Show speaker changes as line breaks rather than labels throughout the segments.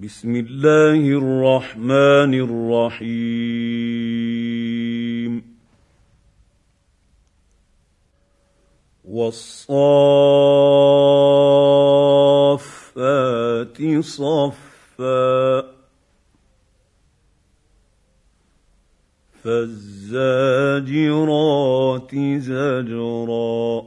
بسم الله الرحمن الرحيم والصافات صفا فالزاجرات زجرا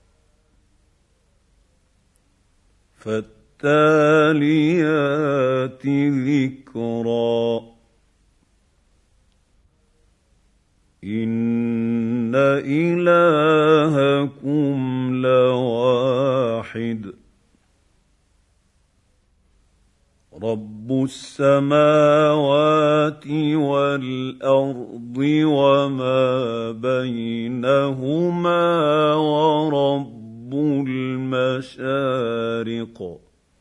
فالتاليات ذكرا إن إلهكم لواحد رب السماوات والأرض وما بينهما ورب المشارق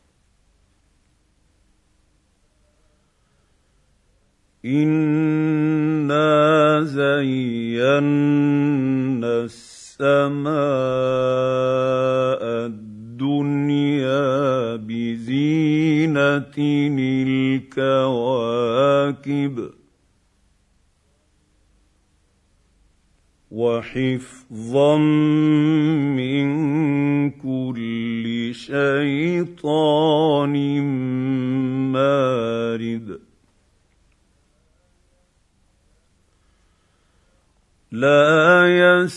إنا زينا السماء الدنيا بزينة الكواكب وحفظا من كل شيطان مارد لا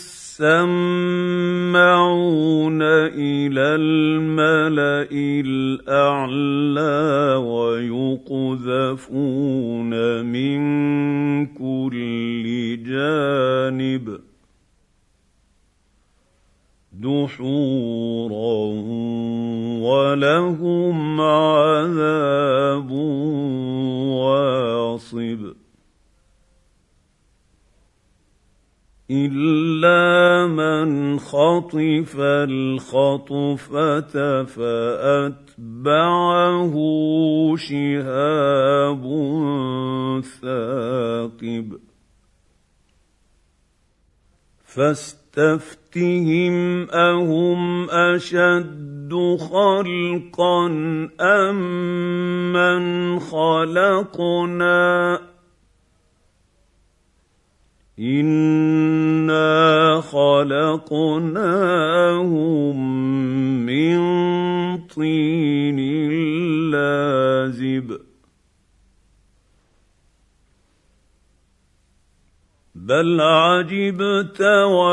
يسمعون إلى الملأ الأعلى ويقذفون من كل جانب دحورا ولهم عذاب واصب إلا من خطف الخطفة فأتبعه شهاب ثاقب فاستفتهم أهم أشد خلقا أم من خلقنا إنا خلقناهم من طين لازب بل عجبت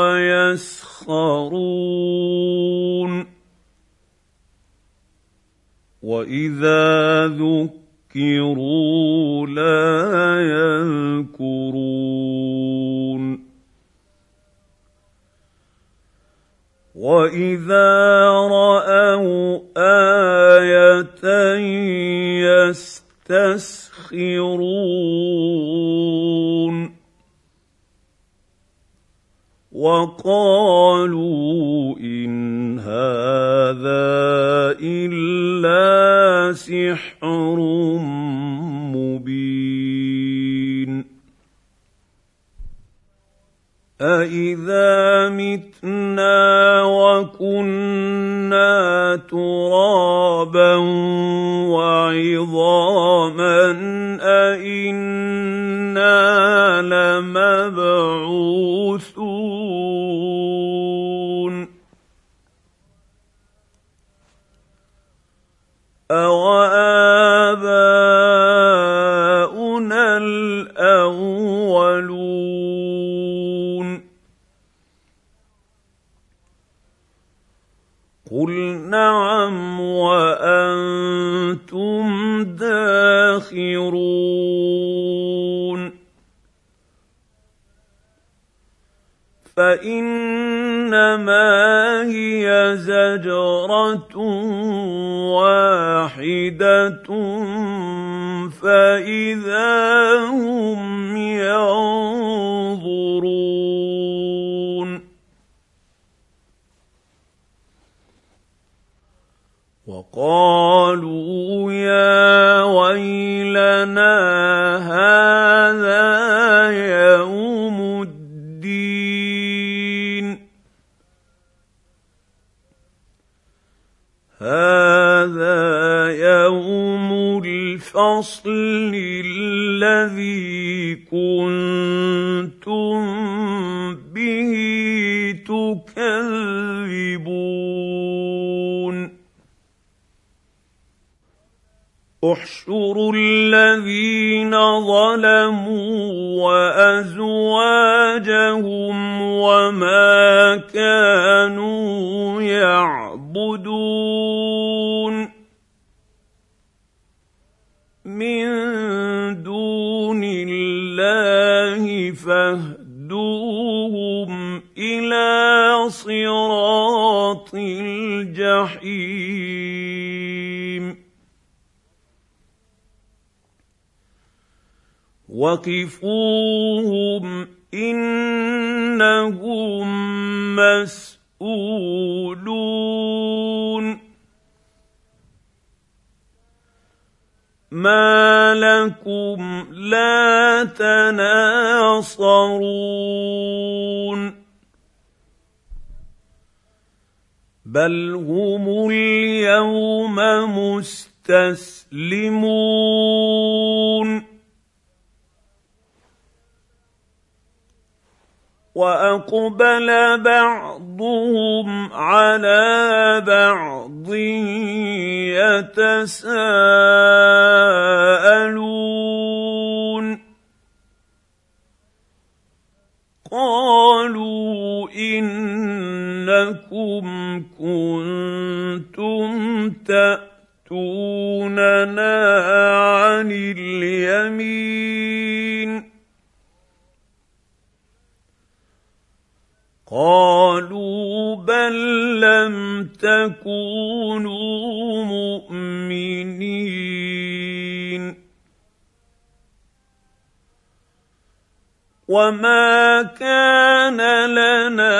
ويسخرون وإذا ذكروا لا يذكرون وإذا رأوا آية يستسخرون وقالوا إن هذا إلا سحر مبين أإذا متنا وكنا ترابا وعظاما أإنا لمبعوثون أوآباؤنا الأولون قل نعم وأنتم داخرون فإنما هي زجرة واحدة فإذا هم ينظرون وقالوا يا ويلنا هذا يوم الدين هذا يوم الفصل الفصل الذي كنتم به تكذبون احشروا الذين ظلموا وازواجهم وما كانوا يعبدون من دون الله فاهدوهم الى صراط الجحيم وقفوهم انهم مسئولون ما لكم لا تناصرون بل هم اليوم مستسلمون واقبل بعضهم على بعض يتساءلون قالوا انكم كنتم تاتوننا عن اليمين قالوا بل لم تكونوا مؤمنين وما كان لنا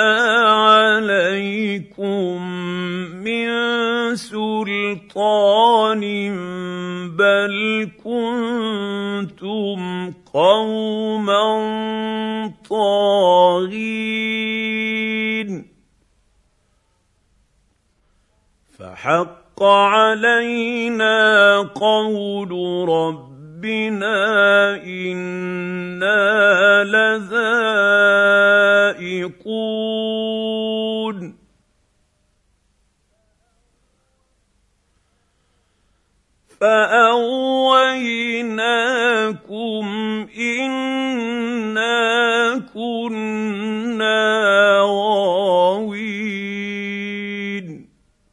عليكم من سلطان بل كنتم قوما طاغين فحق علينا قول ربنا إنا لذائقون فأغويناكم إنا كنا غاوين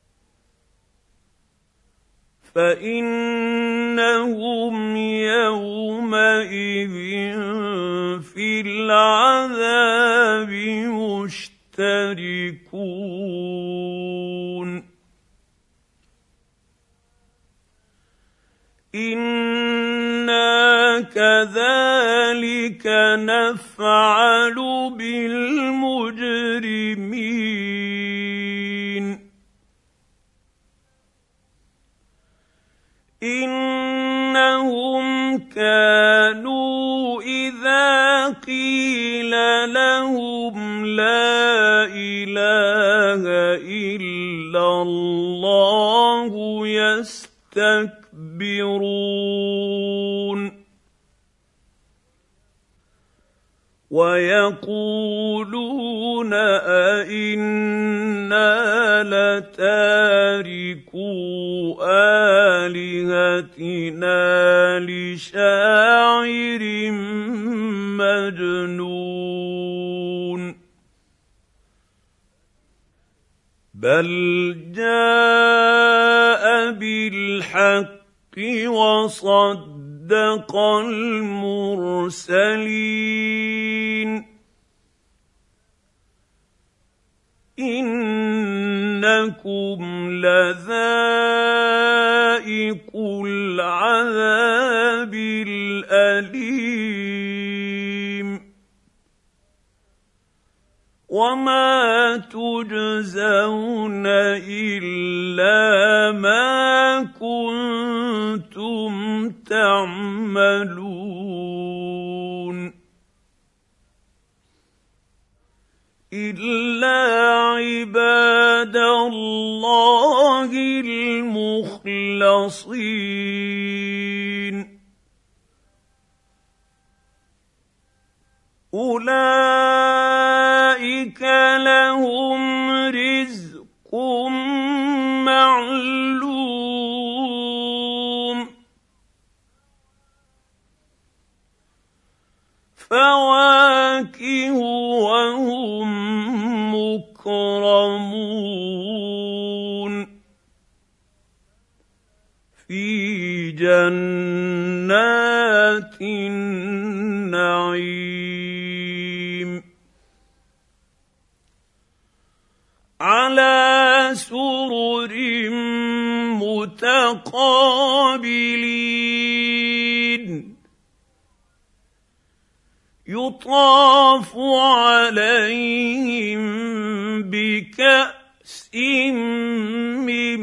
فإنهم يومئذ في العذاب مشتركون إنا كذلك نفعل بالمجرمين إنهم كانوا إذا قيل لهم لا إله إلا الله يستكبرون ويقولون أئنا لتاركو آلهتنا لشاعر مجنون بل جاء بالحق وصدق المرسلين إنكم لذائق العذاب الأليم وما تجزون إلا ما كنتم تعملون إلا عباد الله المخلصين أولئك لهم رزق معلوم فواكه وهم مكرمون في جنات النعيم على سرر متقابلين يطاف عليهم بكأس من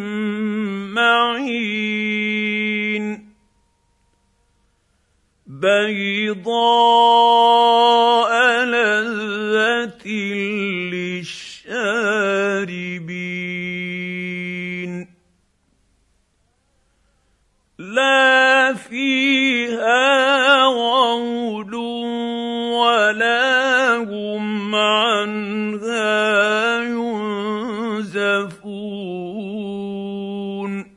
معين بيضاء لذة للشاربين لا فيها غول ولا هم عنها ينزفون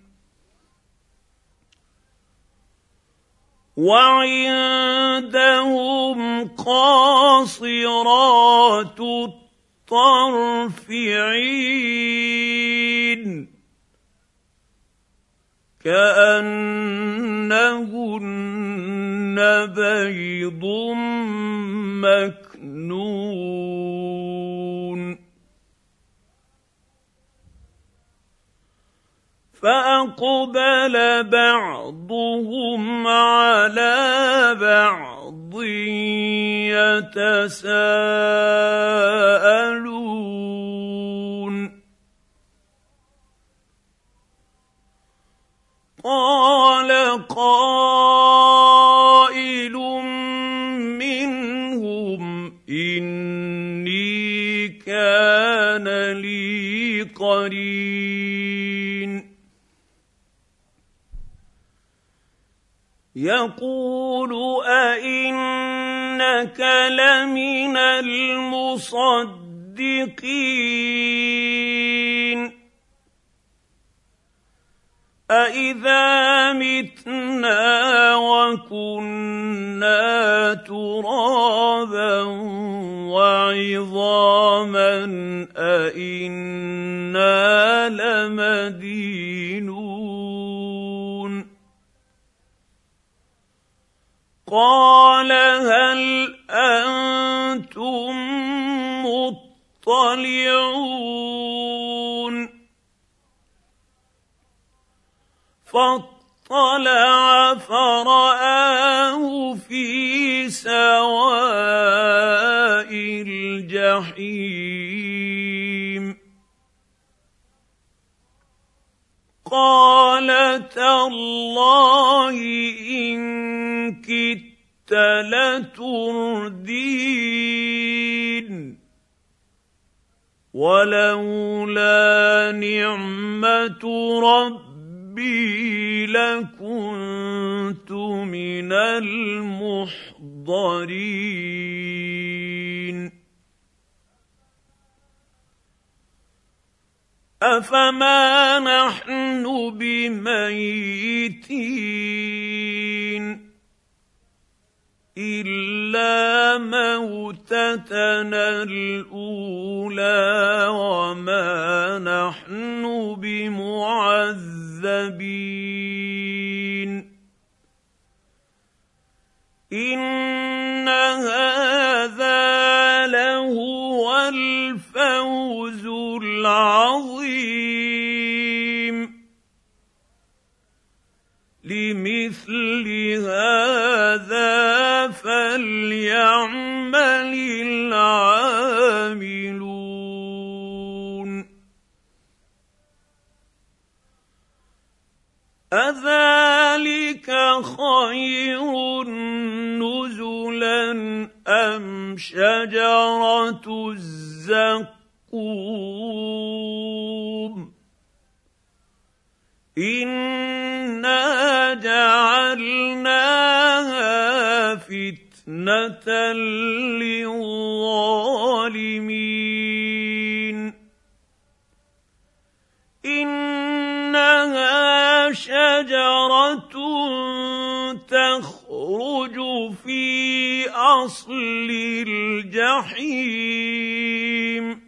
وعندهم قاصرات الطرف عين كأنهن بيض مكنون فأقبل بعضهم على بعض يتساءلون قال قائل منهم إني كان لي قرين يقول أئنك لمن المصدقين أإذا متنا وكنا ترابا وعظاما أإنا لمدينون قال هل أنتم مطلعون فاطلع فرآه في سواء الجحيم قال تالله إن كدت لتردين ولولا نعمة ربي لكنت من المحضرين أفما نحن بميتين إلا موتتنا الأولى وما نحن بمعذبين إن هذا لهو الفوز العظيم لمثل هذا فليعمل العاملون أذلك خير نزلا أم شجرة الزقوم إنا جعلناها فتنة فِتْنَةً لِّلظَّالِمِينَ إِنَّهَا شَجَرَةٌ تَخْرُجُ فِي أَصْلِ الْجَحِيمِ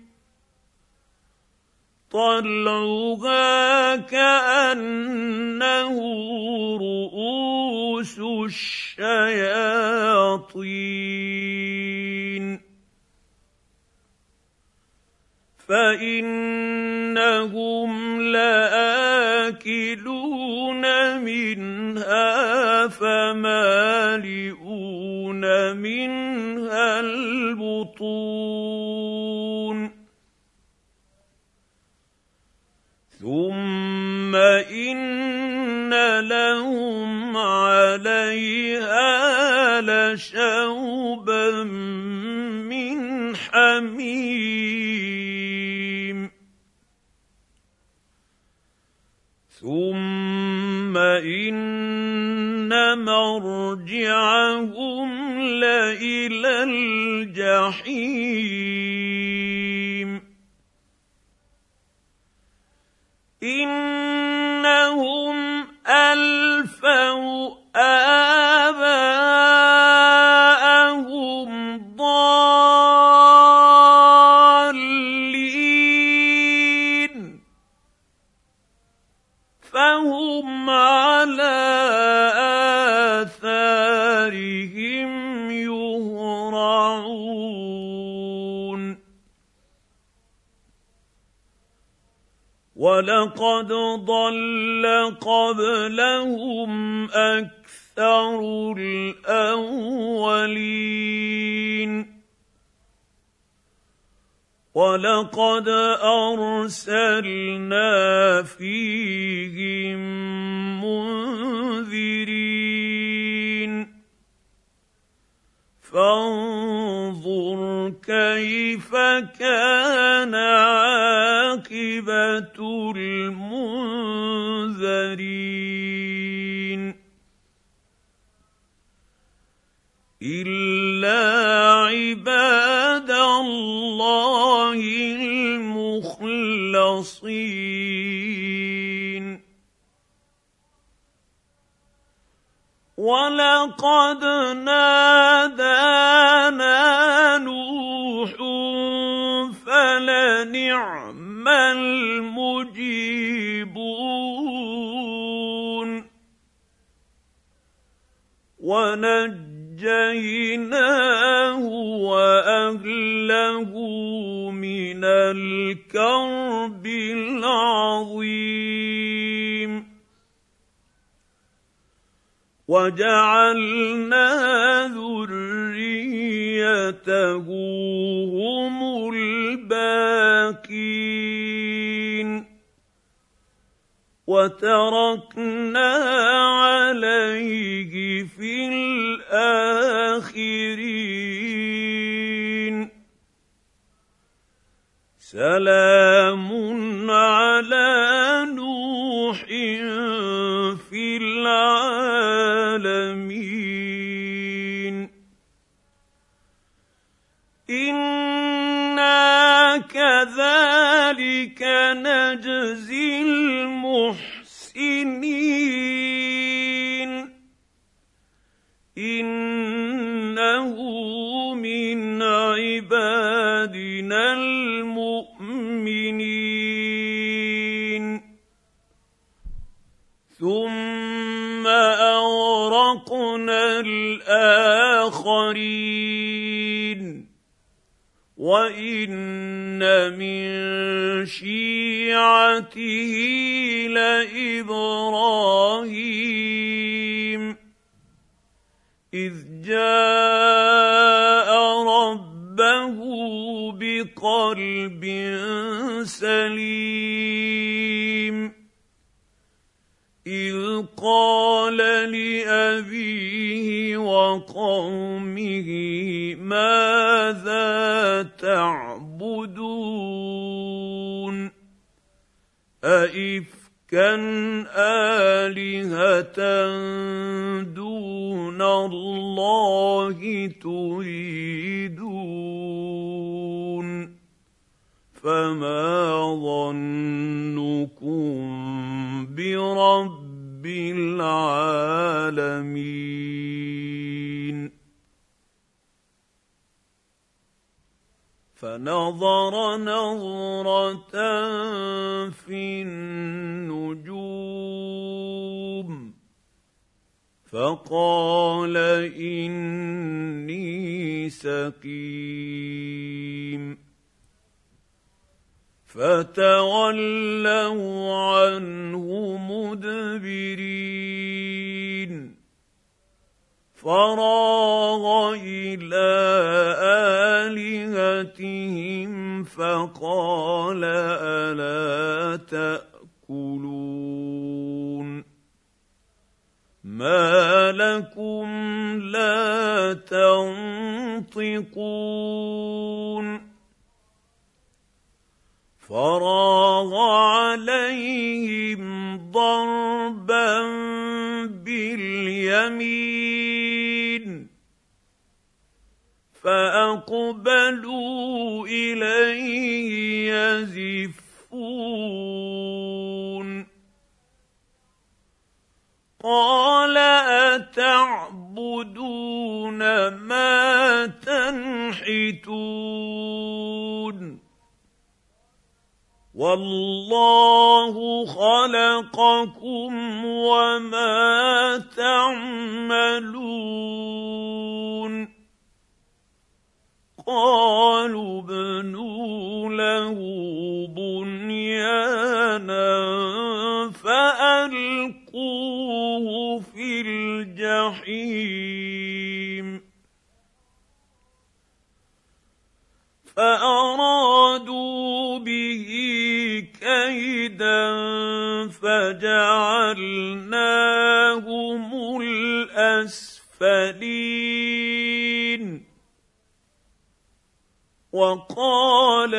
طَلْعُهَا كَأَنَّهُ رُءُوسُ الشَّيَاطِينِ فَإِنَّهُمْ لَآكِلُونَ مِنْهَا فَمَالِئُونَ مِنْهَا الْبُطُونَ ثُمَّ إِنَّ لَهُمْ عَلَيْهَا لَشَوْبًا مِّنْ حَمِيمٍ ثُمَّ إِنَّ مَرْجِعَهُمْ لَإِلَى الْجَحِيمِ إِنَّهُمْ أَلْفَوْا آبَاءَهُمْ ضَالِّينَ فَهُمْ عَلَىٰ آثَارِهِمْ يُهْرَعُونَ وَلَقَدْ ضَلَّ قَبْلَهُمْ أَكْثَرُ الْأَوَّلِينَ وَلَقَدْ أَرْسَلْنَا فِيهِم مُّنذِرِينَ فَانظُرْ كَيْفَ كَانَ عَاقِبَةُ الْمُنذَرِينَ إِلَّا عِبَادَ اللَّهِ الْمُخْلَصِينَ وَلَقَدْ نَادَانَا نُوحٌ فَلَنِعْمَ الْمُجِيبُونَ وَنَجَّيْنَاهُ وَأَهْلَهُ مِنَ الْكَرْبِ الْعَظِيمِ وَجَعَلْنَا ذُرِّيَّتَهُ هُمُ الْبَاقِينَ وَتَرَكْنَا عَلَيْهِ فِي الْآخِرِينَ سَلَامٌ عَلَىٰ نُوحٍ فِي الْعَالَمِينَ إِنَّا كَذَٰلِكَ نَجْزِي الْمُحْسِنِينَ إِنَّهُ مِنْ عِبَادِنَا الْمُؤْمِنِينَ ثُمَّ أَغْرَقْنَا الْآخَرِينَ وَإِنَّ مِن شِيعَتِهِ لَإِبْرَاهِيمَ إِذْ جَاءَ رَبَّهُ بِقَلْبٍ سَلِيمٍ إِذْ قَالَ لِأَبِيهِ وَقَوْمِهِ مَاذَا تَعْبُدُونَ أَئِفْكًا آلِهَةً دُونَ الله تريدون فما ظنكم برب العالمين فنظر نظرة في النجوم فقال إني سقيم فتولوا عنه مدبرين فراغ إلى آلهتهم فقال ألا تأكلون ما لكم لا تنطقون فراغ عليهم ضربا باليمين فأقبلوا إليه يزفون قال أتعبدون ما تنحتون والله خلقكم وما تعملون قالوا ابنوا له بنيانا فألقوه في الجحيم فأرادوا به كيدا فجعلناهم الأسفلين وقال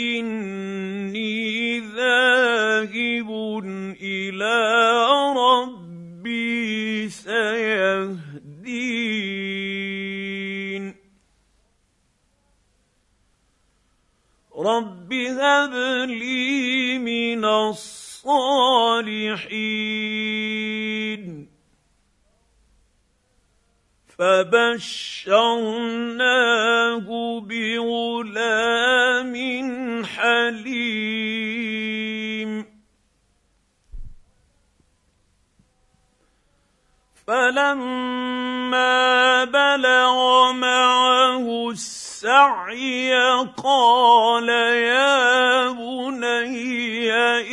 إني ذاهب إلى ربي سيهدين رب هب لي من الصالحين فبشرناه بغلام حليم فلما بلغ معه السعي قال يا بني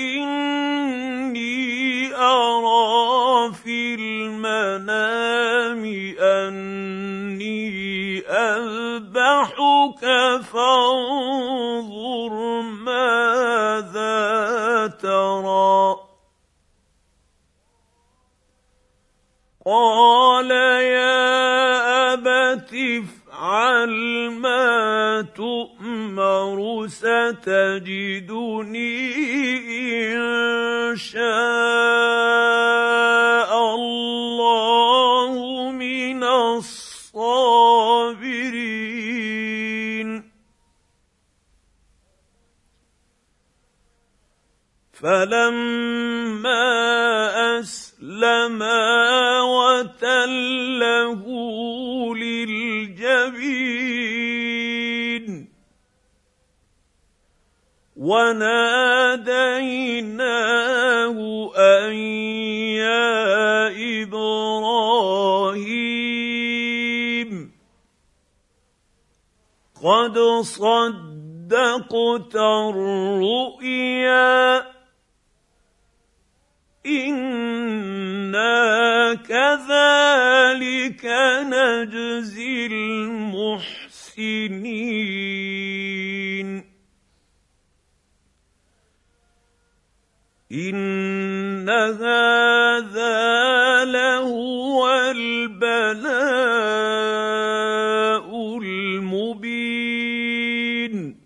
إني أرى في المنام أني أذبحك فانظر ماذا ترى قال يا أبت افعل ما تؤمر ستجدني إن شاء الله من الصابرين فلما أسلما وتله للجبين وناديناه أن يا إبراهيم قد صدقت الرؤيا إنا كذلك نجزي المحسنين إن هذا لهو البلاء المبين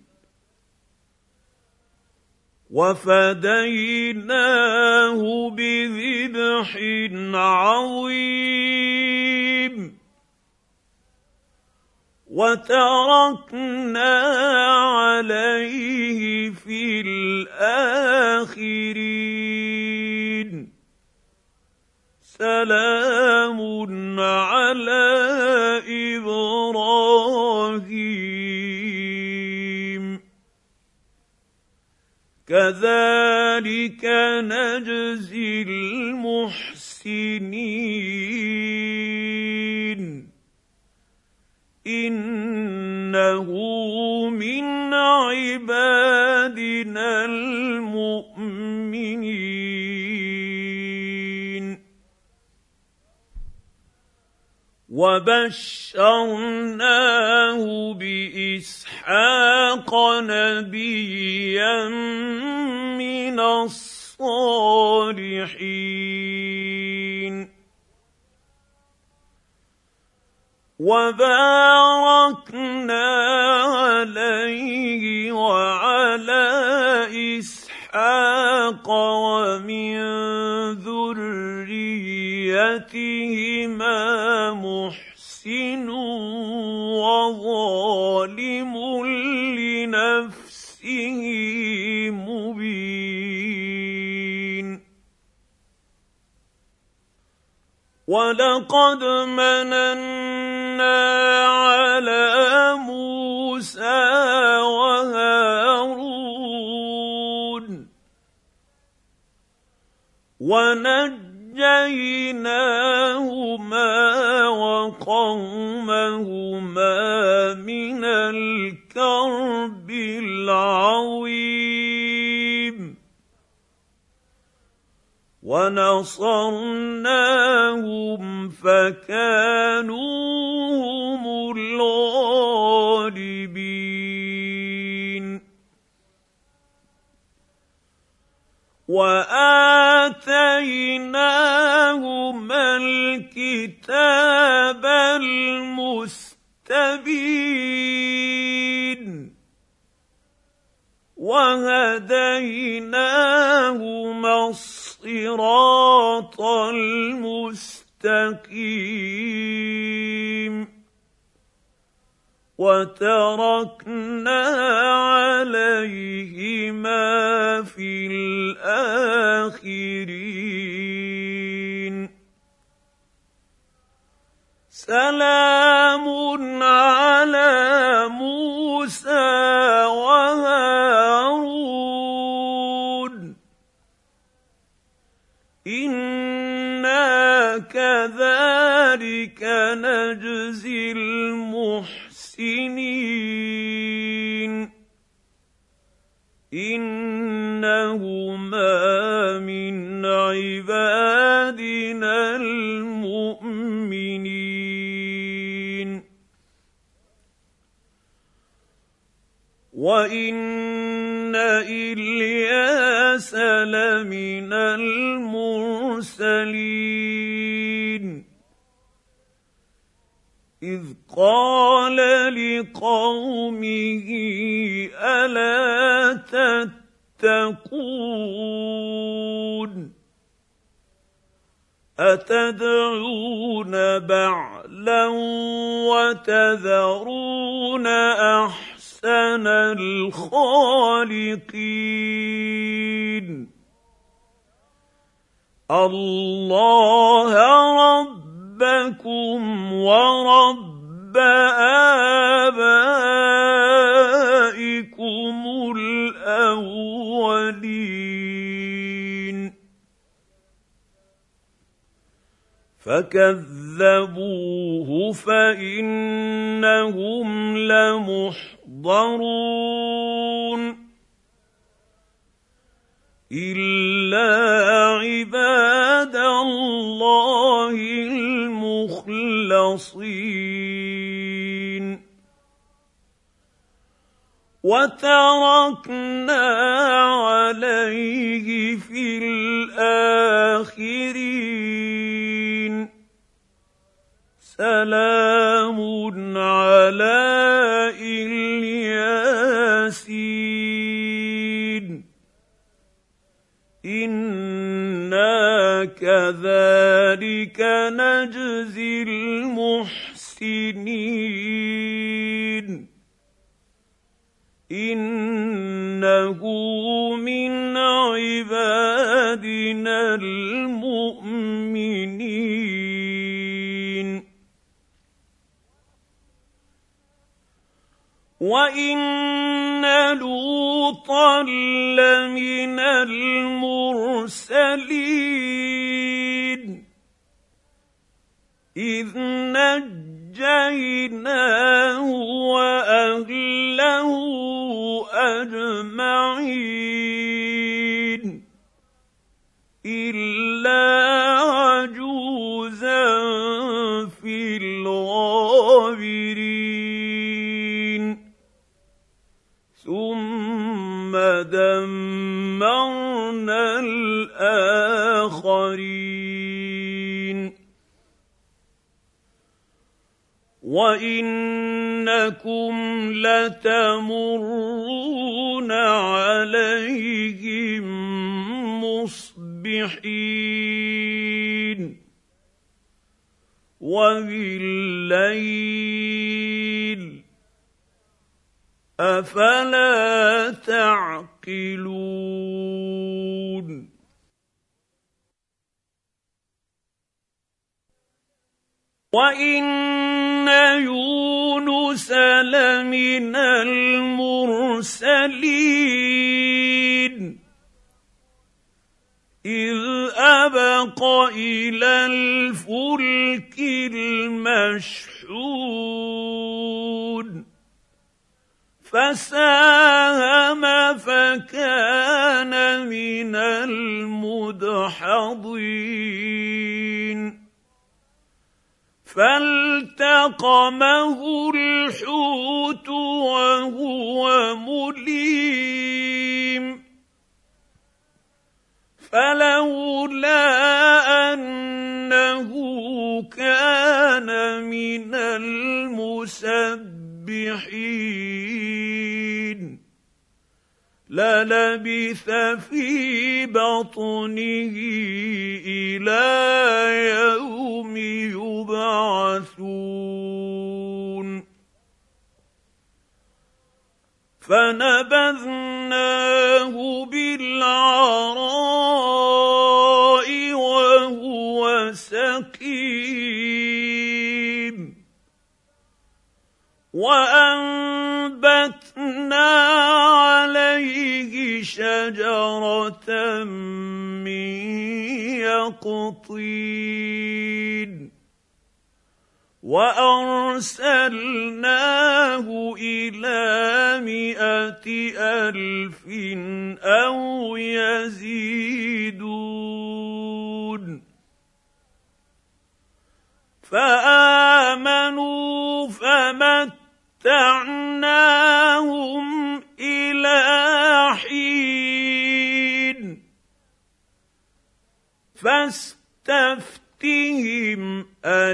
وفديناه بذبح عظيم وتركنا عليه في الآخرين سلام على إبراهيم كذلك نجزي المحسنين إنه من عبادنا المؤمنين وبشرناه بإسحاق نبيا من الصالحين وباركنا عليه وعلى إسحاق ومن ذريتهما محسن وظالم لنفسه مبين ولقد مننا على موسى وهارون ونجيناهما وقومهما من الكرب العظيم ونصرناهم فكانوا هم الغالبين وآتيناهما الكتاب المستبين وهديناهما الصراط المستقيم وتركنا عليهما في الآخرين سلام على موسى وهارون إنا كذلك نجزي المحسنين إنهما من عبادنا المؤمنين وإن إلياس لمن المرسلين إذ قال لقومه ألا تتقون أتدعون بعلا وتذرون أحسن الخالقين الله ربكم ورب آبائكم الأولين فكذبوه فإنهم لمحضرون إلا عباد الله المخلصين وتركنا عليه في الآخرين سلام على الياسين إنا كذلك نجزي المحسنين المحسنين إنه من عبادنا المؤمنين وإن لوطا لمن المرسلين إذ نجيناه وأهله أجمعين إلا عجوزا في الغابرين ثم دمرنا الآخرين وإنكم لتمرون عليهم مصبحين وبالليل أفلا تعقلون وإن يونس لمن المرسلين إذ أبق إلى الفلك المشحون فساهم فكان من المدحضين فالتقمه الحوت وهو مليم فلولا أنه كان من المسبحين للبث في بطنه إلى يوم يبعثون فنبذناه بالعراء وهو سقيم وأنبتنا عليه شجرة من يقطين وأرسلناه إلى 100,000 أو يزيدون فآمنوا فمتعناهم إلى حين فاستفتهم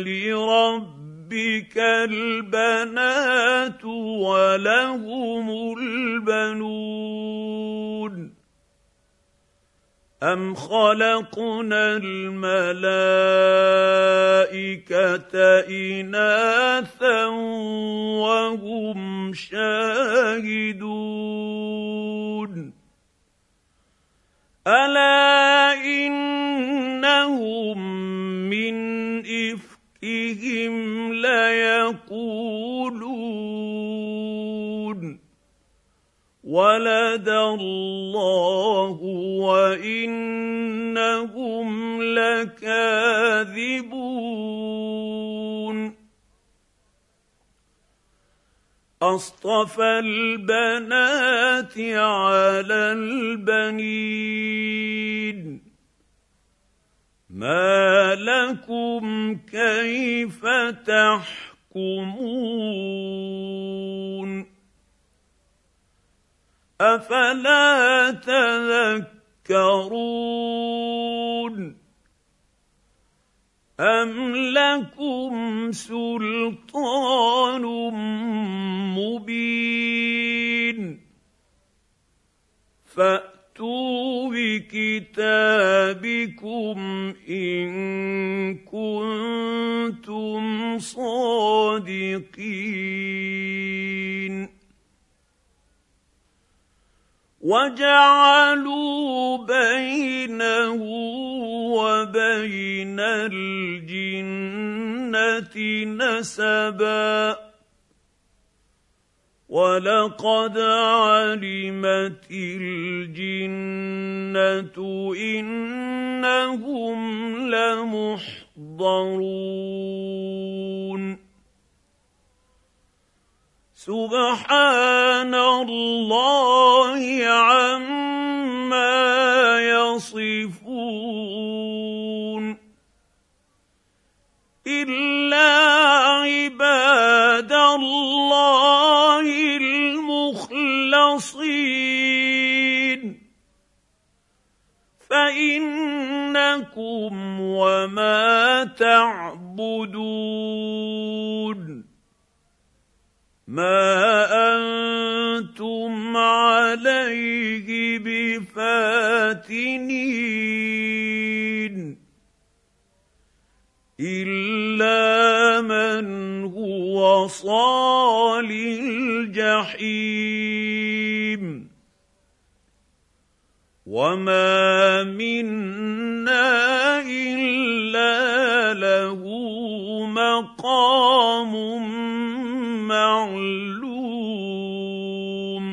ألربك البنات ولهم البنون أم خلقنا الملائكة إناثا وهم شاهدون ألا إنهم من إفكهم ليقولون ولد الله وإنهم لكاذبون أصطفى البنات على البنين ما لكم كيف تحكمون أفلا تذكرون أم لكم سلطان مبين فأتوا فاتوا بكتابكم إن كنتم صادقين وجعلوا بينه وبين الجنة نسبا ولقد علمت الجنة إنهم لمحضرون سبحان الله عما يصفون إلا عباد الله المخلصين فإنكم وما تعبدون ما أنتم عليه بفاتنين إلا من هو صال الجحيم وما منا إلا له مقام معلوم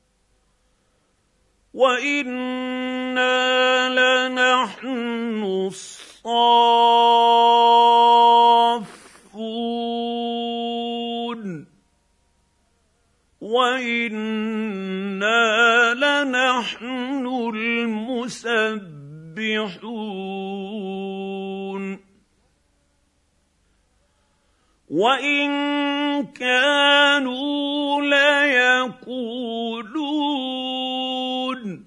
وإنا لنحن الصافون وإنا لنحن المسبحون وإن كانوا ليقولون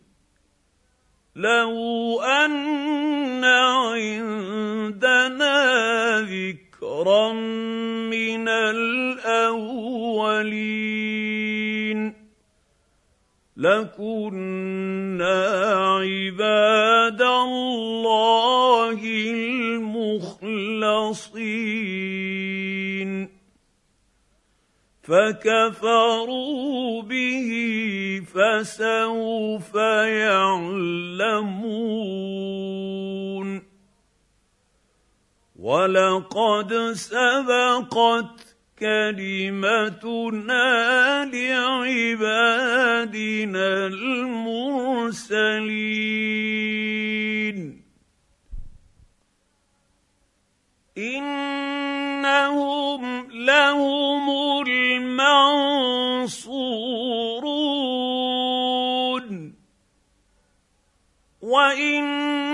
لو أن عندنا ذكرا من الأولين لكنا عباد الله المخلصين فكفروا به فسوف يعلمون ولقد سبقت كلمتنا لعبادنا المرسلين إنهم لهم المنصورون وإن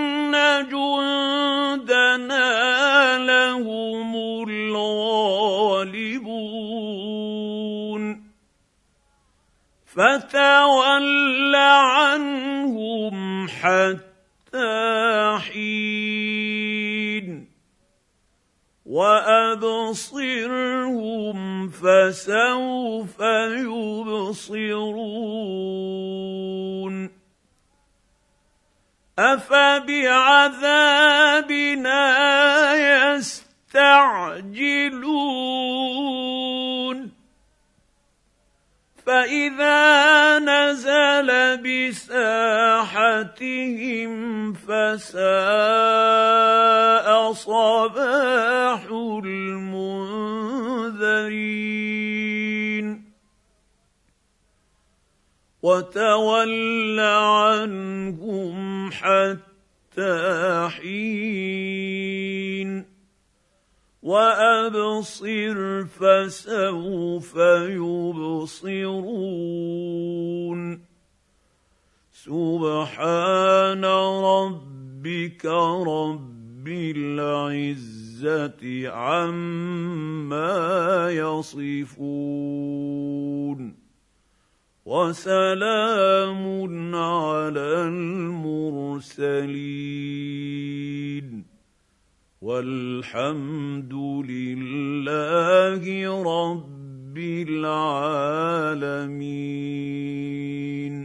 جندنا لهم الغالبون فتول عنهم حتى حين وأبصرهم فسوف يبصرون أفبعذابنا يستعجلون فإذا نزل بساحتهم فساء صباح المنذرين وتول عنهم حتى حين وأبصر فسوف يبصرون سبحان ربك رب العزة عما يصفون وسلام على المرسلين والحمد لله رب العالمين.